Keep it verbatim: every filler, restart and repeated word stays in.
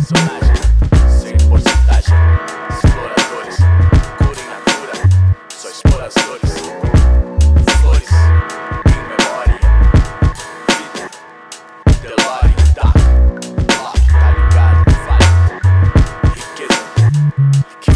personagem, sem porcentagem. Exploradores, cura in natura, só exploradores. Flores, em memória. Vida, Delore, tá, lock, tá ligado, vale. Riqueza, riqueza.